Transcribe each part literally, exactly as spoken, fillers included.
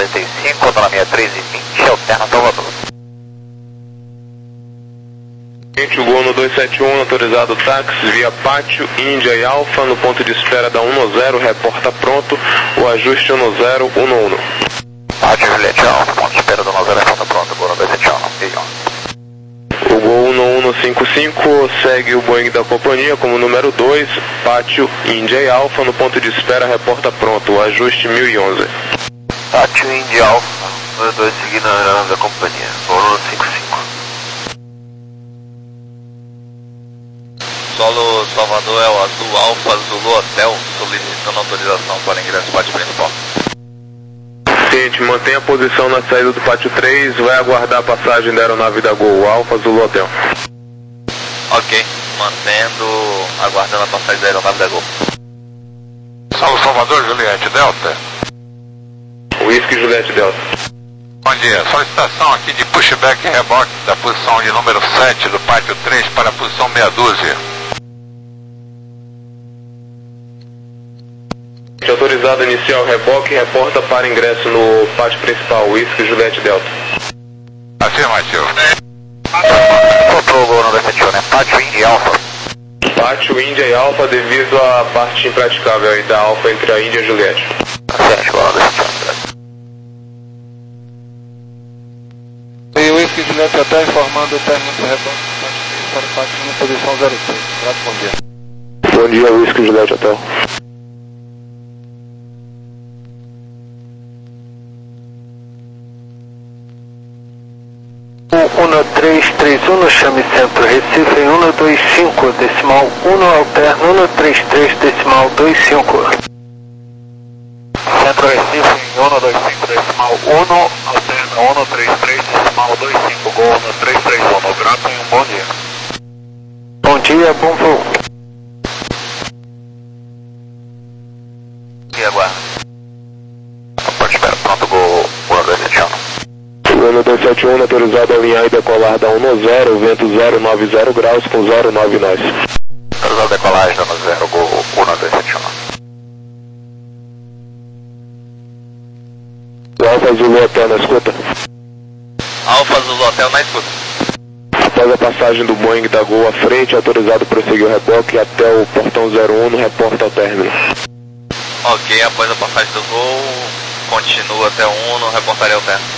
quarenta e cinco, tá na minha três e vinte, alterna Salvador. O Gol no dois sete um, autorizado táxi via Pátio, Índia e Alfa, no ponto de espera da um zero, reporta pronto, o ajuste um zero, um um. Pátio, Juliette Alfa, ponto de espera da um zero, reporta pronto, Gol no dois sete um. O Gol um um cinco cinco segue o Boeing da companhia como número dois, Pátio, Índia e Alfa, no ponto de espera, reporta pronto, o ajuste mil e onze. Pátio, Índia e Alfa, número dois seguindo a aeronave da companhia, Gol um um cinco cinco. Solo Salvador é o Azul Alfa Zulu Hotel, solicitando autorização para ingresso no pátio principal. Gente, mantenha a posição na saída do Pátio três, vai aguardar a passagem da aeronave da Gol Alfa Zulu Hotel. Ok, mantendo, aguardando a passagem da aeronave da Gol. Solo Salvador, Juliette Delta. Whisky Juliette Delta. Bom dia, solicitação aqui de pushback e reboque da posição de número sete do Pátio três para a posição meia dúzia. Autorizado inicial reboque, reporta para ingresso no pátio principal, Whisky Juliette Delta. Afirmativo. Control Gol no dois sete um, né? Pátio, Índia e Alfa. Pátio, Índia e Alfa devido à parte impraticável aí da Alfa entre a Índia e a Juliette. sete, Gol no dois sete um. E o Whisky Juliette até informando o término do reboque para o pátio na posição zero três. Grato, bom dia. Bom dia, Whisky Juliette Hotel. um três três um, chame centro Recife em um dois cinco, decimal um, alterno um três três, decimal dois cinco. Centro Recife em um dois cinco, decimal um, alterno um três três, decimal dois cinco, Gol um três três um, grato e um bom dia. Bom dia, bom voo. E aguarda. Pode esperar, pronto, Gol um dois sete um. Gol dois sete um, autorizado a alinhar e decolar da um zero, vento zero nove zero graus com zero nove nós. Autorizado a decolagem da um zero, Gol um dois sete um. Alfa Zulu Hotel na escuta. Alfa Zulu Hotel na escuta. Após a passagem do Boeing da Gol à frente, autorizado a prosseguir o reboque até o portão zero um, no reporta ao término. Ok, após a passagem do Gol, continua até o um, no reportaria ao término.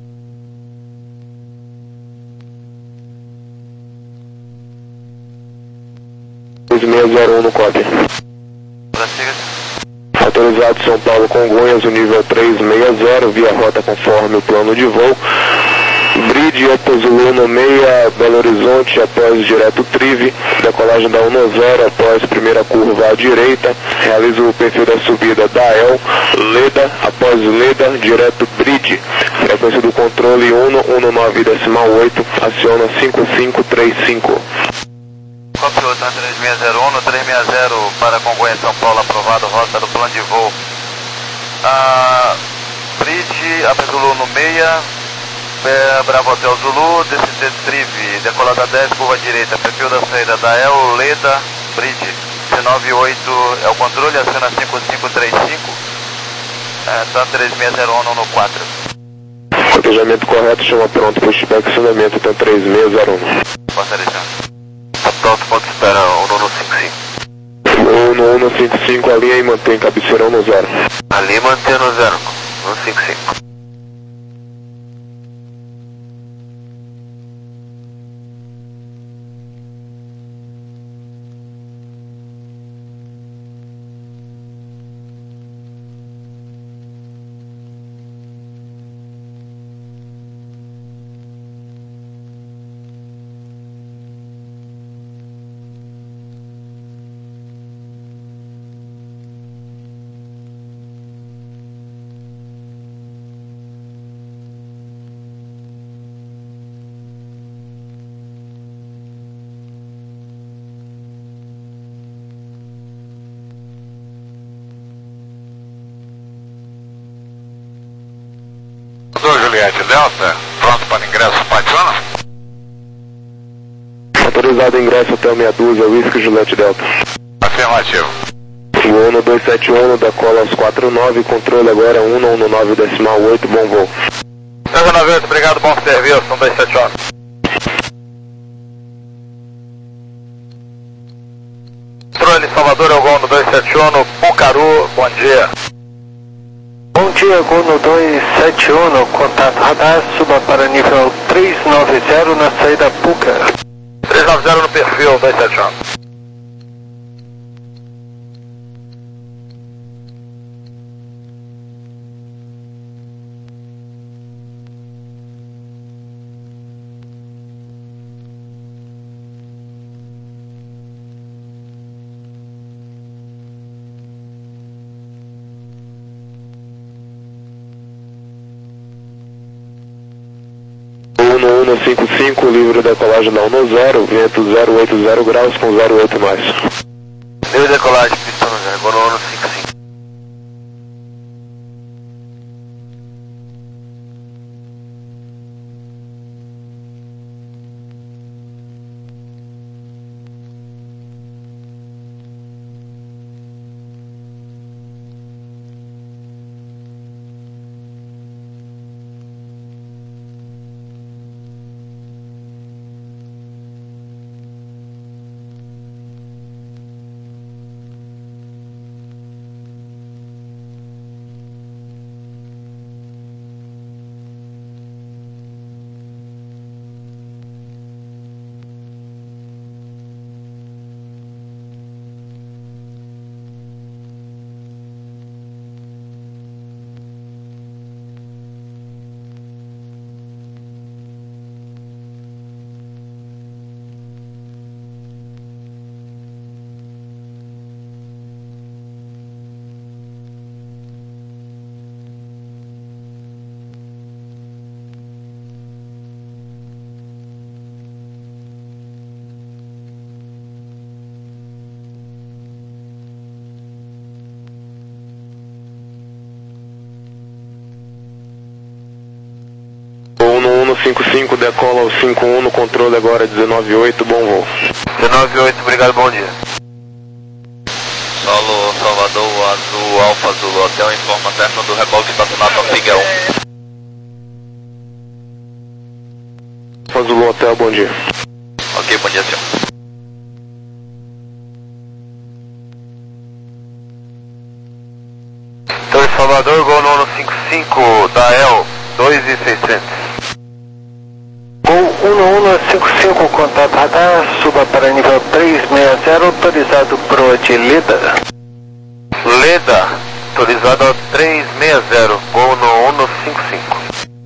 dois seis zero um no cópia. Prossiga. Autorizado São Paulo Congonhas, o nível três seis zero, via rota conforme o plano de voo. Bridge Opus Zulu no meia, Belo Horizonte, após direto Trive, decolagem da um zero, após primeira curva à direita, realiza o perfil da subida da El, Leda, após Leda, direto Bridge, frequência do controle um nove decimal oito, aciona cinco cinco três cinco. Copy oito três seis zero um, no três seis zero para Congonhas, São Paulo, aprovado, rota do plano de voo. Ah, Bridge, Opus Zulu no meia, Bravo Hotel Zulu, D C T Trive, decolada dez, curva direita, perfil da saída da El, Leda, Bridge, C nove oito é o controle, aciona cinco cinco três cinco, é, tá três seis zero um no quatro. Cotejamento correto, chama pronto, pushback, acionamento até três seis zero um. Passa licença. Pronto, ponto de espera, um um cinco cinco. um um cinco cinco, alinha e mantém cabeceira um zero. Ali mantendo zero, um cinco cinco. Juliette Delta, pronto para ingresso Pationa? Autorizado ingresso até meia dúzia, Whisky Juliette Delta. Afirmativo. Gol Uno dois sete um, decola aos quatro nove, controle agora Uno um nove decimal oito, bom voo. zero nove oito, obrigado, bom serviço, um dois sete um. Controle Salvador, é o Gol no dois sete um, no Pucaru, bom dia. Bom dia, Gol no dois sete um, contato radar, suba para nível trezentos e noventa na saída Puca. trezentos e noventa no perfil, dois sete um. Uno um cinco cinco, livre decolagem da Uno zero, vento zero oito zero graus com zero oito mais. Livre decolagem, pistão zero, Gol no Uno cinco cinco. Uno cinco cinco, decola ao cinco um, no controle agora dezenove oito, bom voo. dezenove oito, obrigado, bom dia. Solo Salvador, Azul, Alfa Azul, Hotel, informa término do reboque estacionado na Figa um. Alfa Zulu Hotel, bom dia. Ok, bom dia, senhor. Então, Salvador, Gol no Uno cinco cinco, da E L, dois e seiscentos. Gol Uno um cinco cinco, contato radar, suba para nível trezentos e sessenta, autorizado pro de Leda. Leda, autorizado ao trezentos e sessenta, Gol no Uno cinco cinco.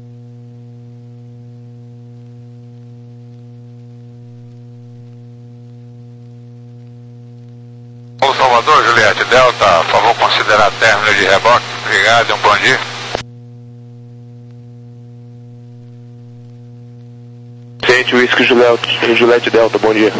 Ô Salvador, Juliette Delta, por favor considerar término de reboque. Obrigado e um bom dia. Ciente Whisky Juliette, Juliette Delta, bom dia.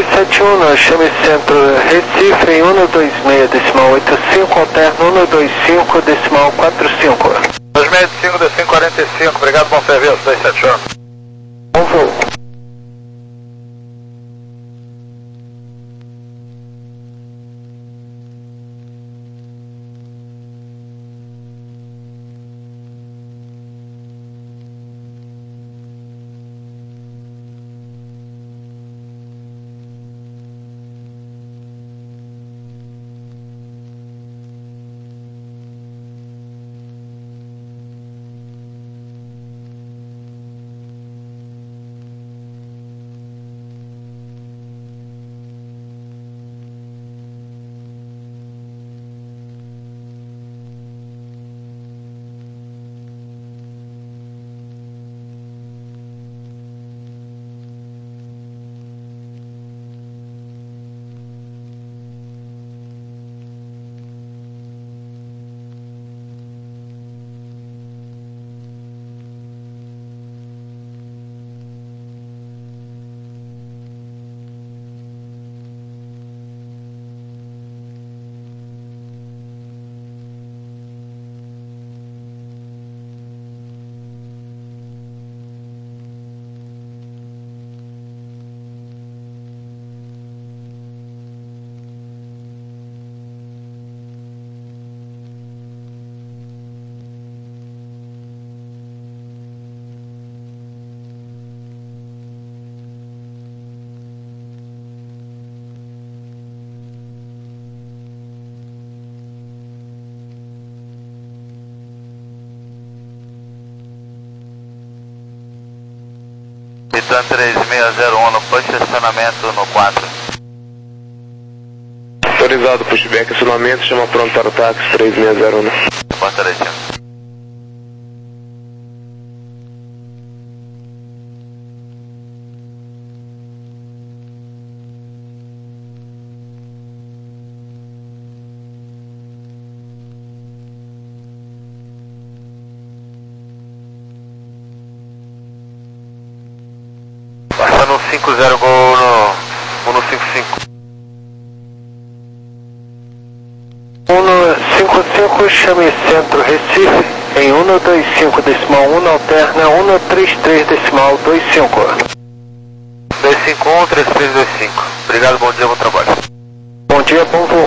dois sete um, chame Centro Recife em um dois seis decimal oito cinco, alterno um dois cinco decimal quatro cinco. dois seis cinco, D cinco quarenta e cinco, obrigado, bom serviço, dois sete um. Bom voo. Titan três seis zero um, push estacionamento no quatro. Autorizado, pushback, estacionamento, chama pronto para o táxi três seis zero um. Porta direita. Passando cinco zero Gol no um cinco cinco. um cinco cinco, chame Centro Recife em um dois cinco decimal um, alterna um três três decimal dois cinco. dois cinco um, três três dois cinco. Obrigado, bom dia, bom trabalho. Bom dia, bom voo.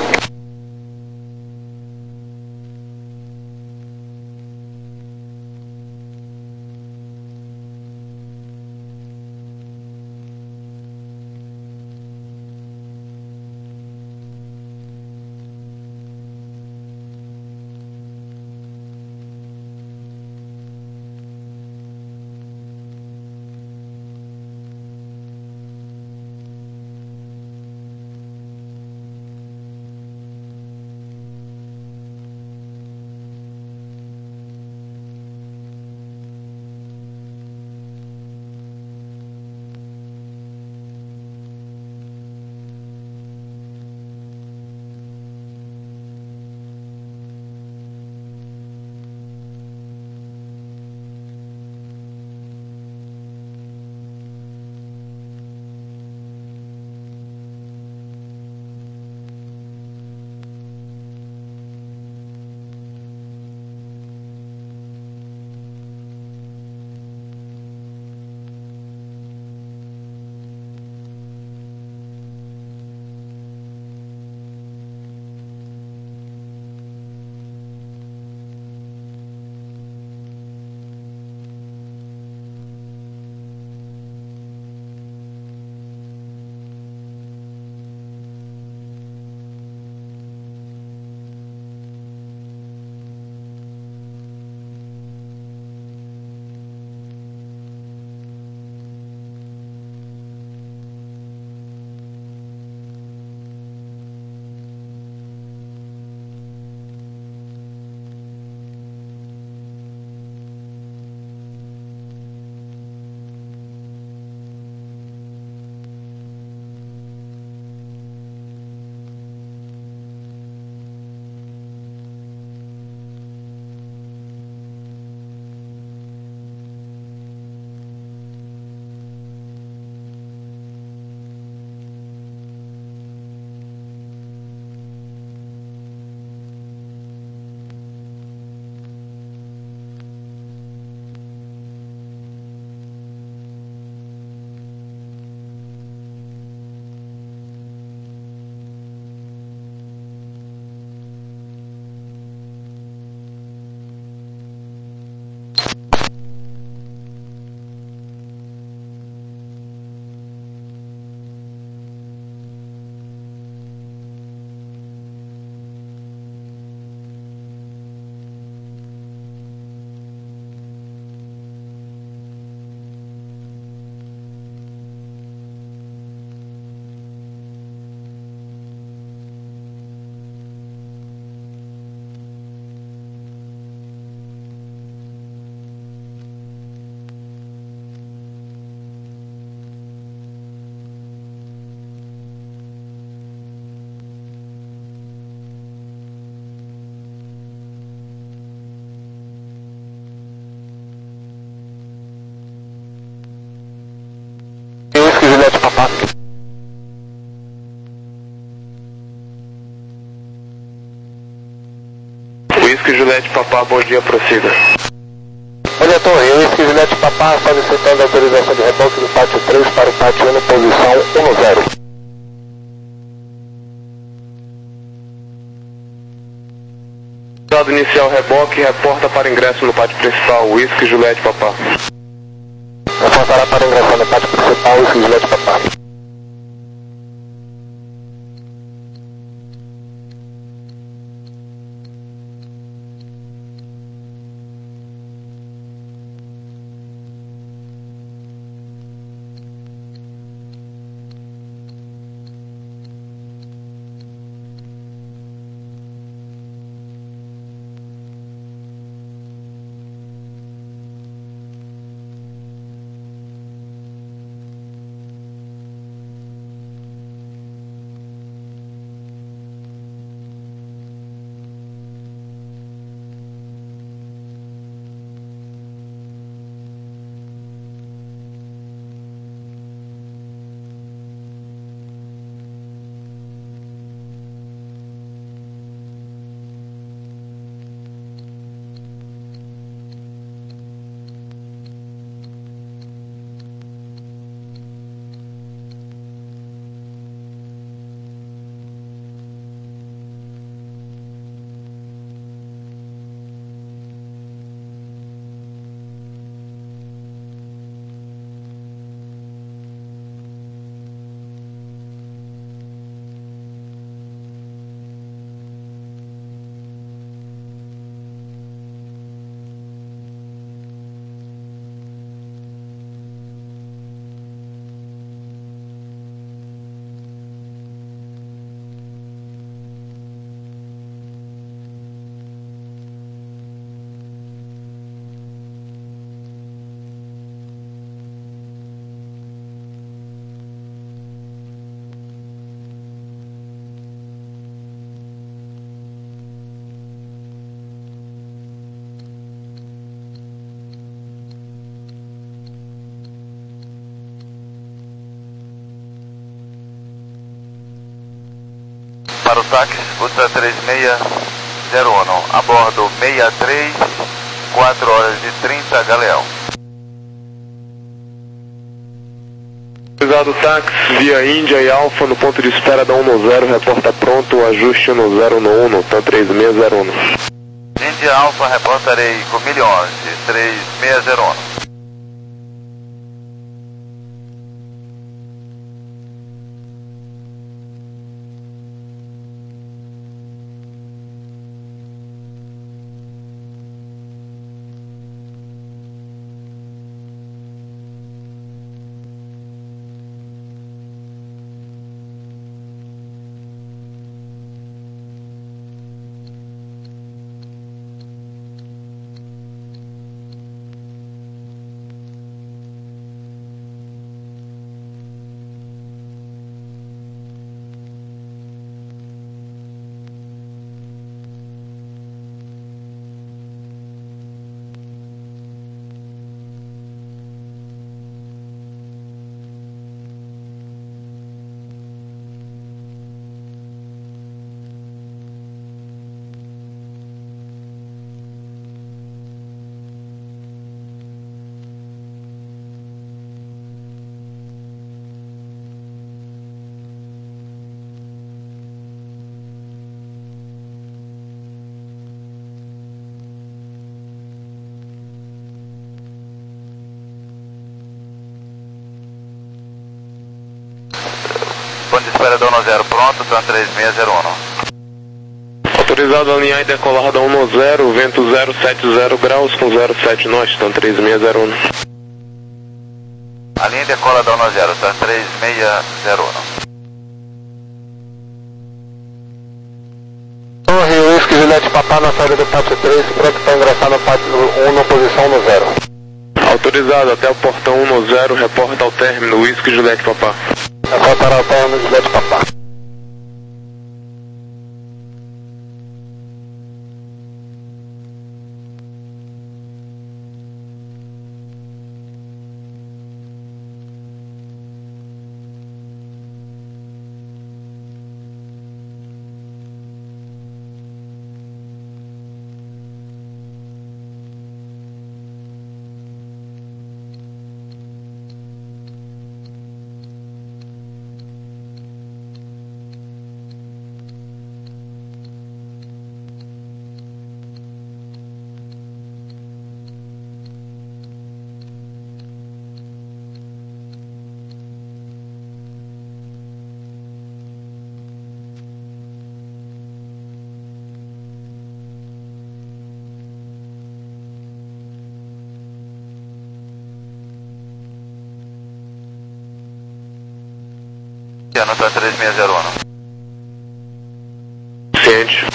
Whisky Juliette Papá, bom dia, prossiga. Bom dia, Torre, Whisky Juliette Papá, solicitando a autorização de reboque do pátio três para o pátio um, posição um zero. Dado inicial reboque, reporta para ingresso no pátio principal, Whisky Juliette Papá. Reportará para ingressar no pátio principal, Whisky Juliette Papá. Para o táxi, Ultra três seis zero um, a bordo sessenta e três, quatro horas e trinta, Galeão. Autorizado táxi via Índia e Alfa no ponto de espera da um zero, reporta pronto, ajuste no zero um um, T A M três seis zero um. Índia Alfa, reportarei com milho onze, três seis zero um. Ponto de espera da um zero pronto, T A M três seis zero um. Autorizado a alinhar e decolar da um zero, vento zero sete zero graus com zero sete nós, T A M três seis zero um. A linha decola da um zero, T A M três seis zero um. Torre, Whisky Juliette Papá na saída do pátio três, pronto para ingressar no pátio um, na posição um zero. Autorizado até o portão um zero, reporta ao término, Whisky Juliette Papá. Reportará ao término, Juliette Papá. Anota três seis zero um. Ciente.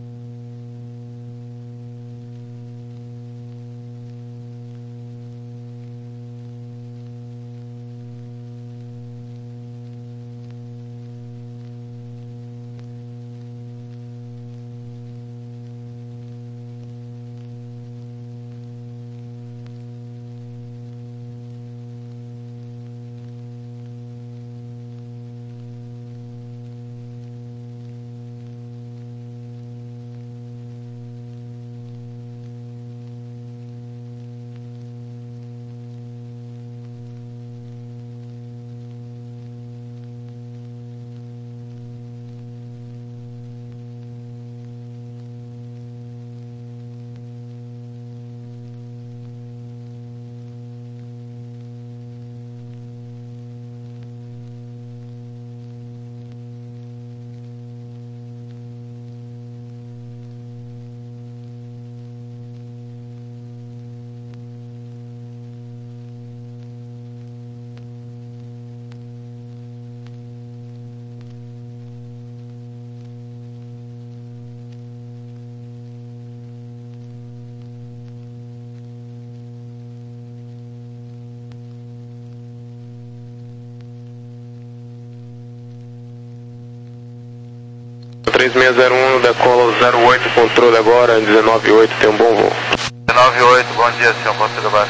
três seis zero um, decola zero oito, controle agora, dezenove oito, tem um bom voo. dezenove oito, bom dia, senhor, controle baixo.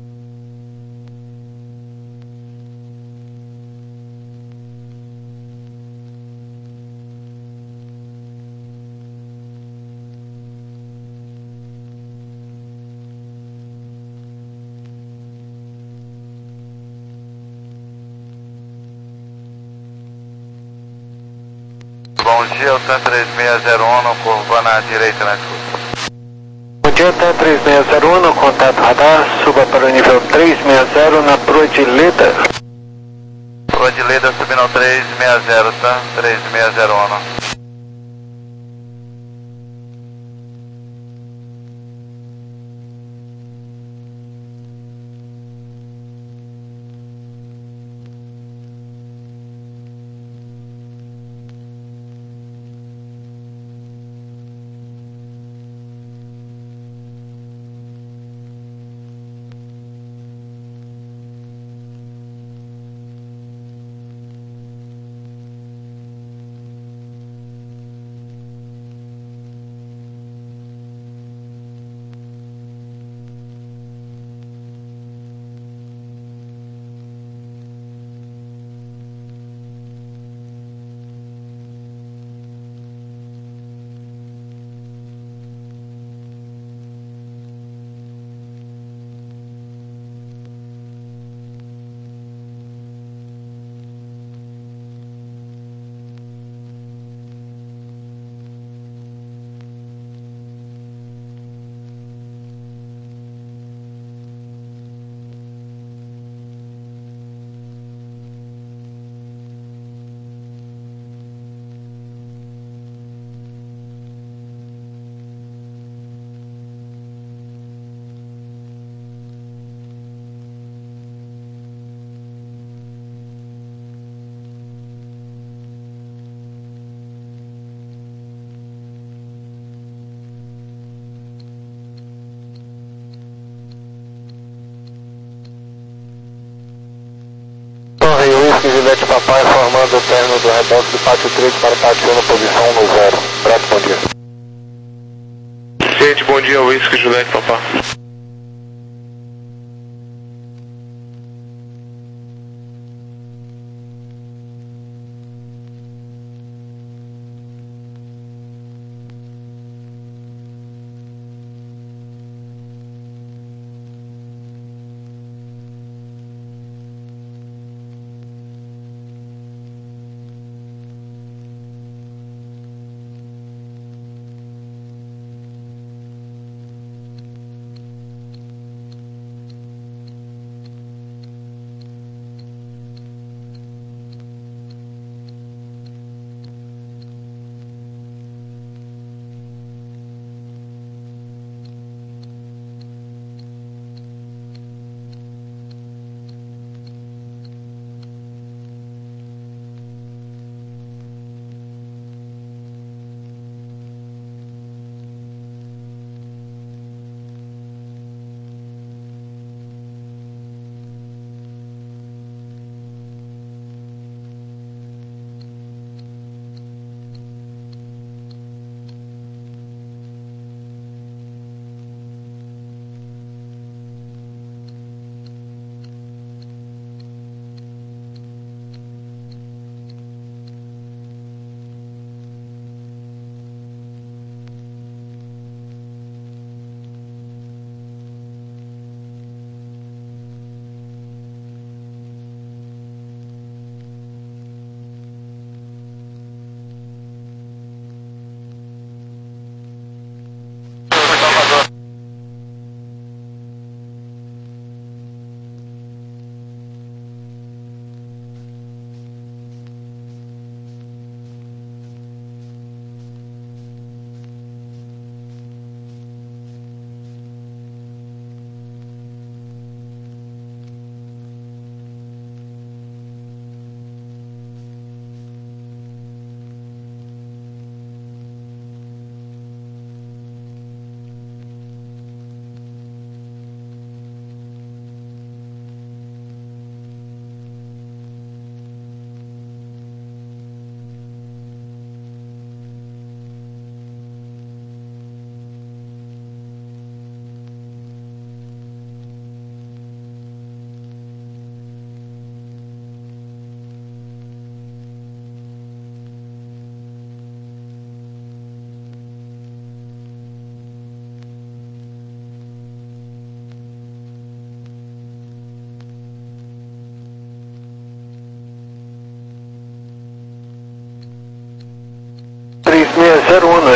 Bom dia, o T três seis zero um, curva na direita na escuta. Bom dia, T três seis zero um, no contato radar, suba para o nível três seis zero na Proa de Leda. Proa de Leda subindo ao três seis zero, tá? três seis zero um. Juliette Papai formando o término do reboque do pátio três para pátio na posição um no zero. Prato, bom dia. Ciente, bom dia, Whisky Juliette Papai.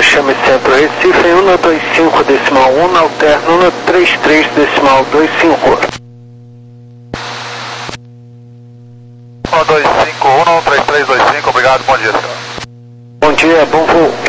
chame Centro Recife em um dois cinco decimal um, alterno um três três decimal dois cinco. um dois cinco um, três três dois cinco, obrigado, bom dia, senhor. Bom dia, bom voo.